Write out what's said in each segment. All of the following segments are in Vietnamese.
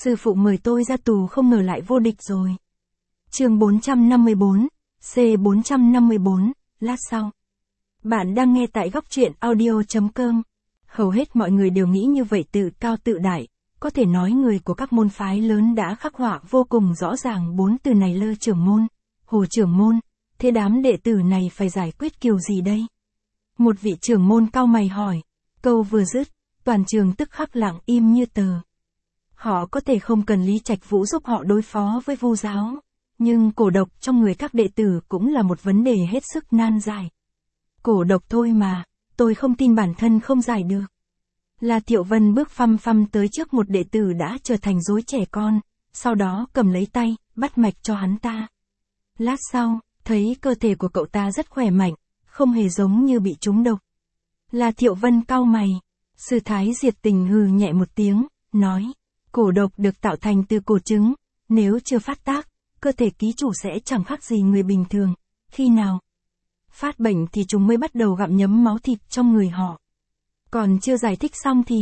Sư phụ mời tôi ra tù không ngờ lại vô địch rồi. Chương 454, C454, lát sau. Bạn đang nghe tại góc truyện audio.com. Hầu hết mọi người đều nghĩ như vậy, tự cao tự đại. Có thể nói người của các môn phái lớn đã khắc họa vô cùng rõ ràng 4 từ này: Lơ trưởng môn, Hồ trưởng môn. Thế đám đệ tử này phải giải quyết kiểu gì đây? Một vị trưởng môn cau mày hỏi. Câu vừa dứt, toàn trường tức khắc lặng im như tờ. Họ có thể không cần Lý Trạch Vũ giúp họ đối phó với Vu giáo, nhưng cổ độc trong người các đệ tử cũng là một vấn đề hết sức nan giải. Cổ độc thôi mà, tôi không tin bản thân không giải được. La Thiệu Vân bước phăm phăm tới trước một đệ tử đã trở thành rối trẻ con, sau đó cầm lấy tay, bắt mạch cho hắn ta. Lát sau, thấy cơ thể của cậu ta rất khỏe mạnh, không hề giống như bị trúng độc. La Thiệu Vân cau mày, Sư Thái Diệt Tình hừ nhẹ một tiếng, nói, cổ độc được tạo thành từ cổ trứng, nếu chưa phát tác, cơ thể ký chủ sẽ chẳng khác gì người bình thường, khi nào phát bệnh thì chúng mới bắt đầu gặm nhấm máu thịt trong người họ. Còn chưa giải thích xong thì,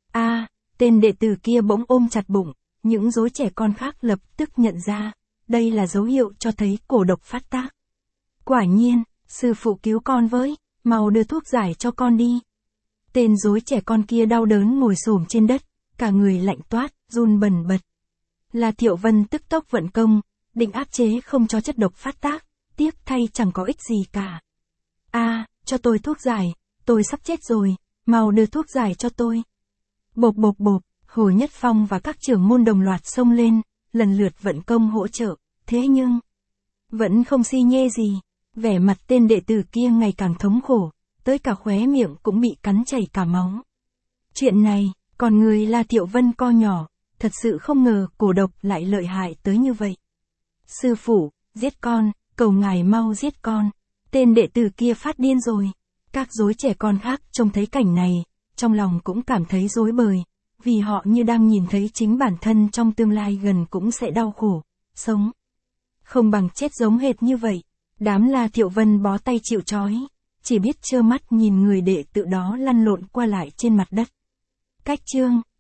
tên đệ tử kia bỗng ôm chặt bụng, những rối trẻ con khác lập tức nhận ra, đây là dấu hiệu cho thấy cổ độc phát tác. Quả nhiên, sư phụ cứu con với, mau đưa thuốc giải cho con đi. Tên rối trẻ con kia đau đớn ngồi xổm trên đất, cả người lạnh toát, run bần bật. La Thiệu Vân tức tốc vận công, định áp chế không cho chất độc phát tác, tiếc thay chẳng có ích gì cả. Cho tôi thuốc giải, tôi sắp chết rồi, mau đưa thuốc giải cho tôi. Bộp bộp bộp, Hồ Nhất Phong và các trưởng môn đồng loạt xông lên, lần lượt vận công hỗ trợ, thế nhưng vẫn không xi nhê gì, vẻ mặt tên đệ tử kia ngày càng thống khổ, tới cả khóe miệng cũng bị cắn chảy cả máu. Chuyện này, còn người La Thiệu Vân co nhỏ, thật sự không ngờ cổ độc lại lợi hại tới như vậy. Sư phụ, giết con, cầu ngài mau giết con. Tên đệ tử kia phát điên rồi. Các rối trẻ con khác trông thấy cảnh này, trong lòng cũng cảm thấy rối bời, vì họ như đang nhìn thấy chính bản thân trong tương lai gần cũng sẽ đau khổ, sống không bằng chết giống hệt như vậy. Đám La Thiệu Vân bó tay chịu trói, chỉ biết trơ mắt nhìn người đệ tử đó lăn lộn qua lại trên mặt đất. Cách chương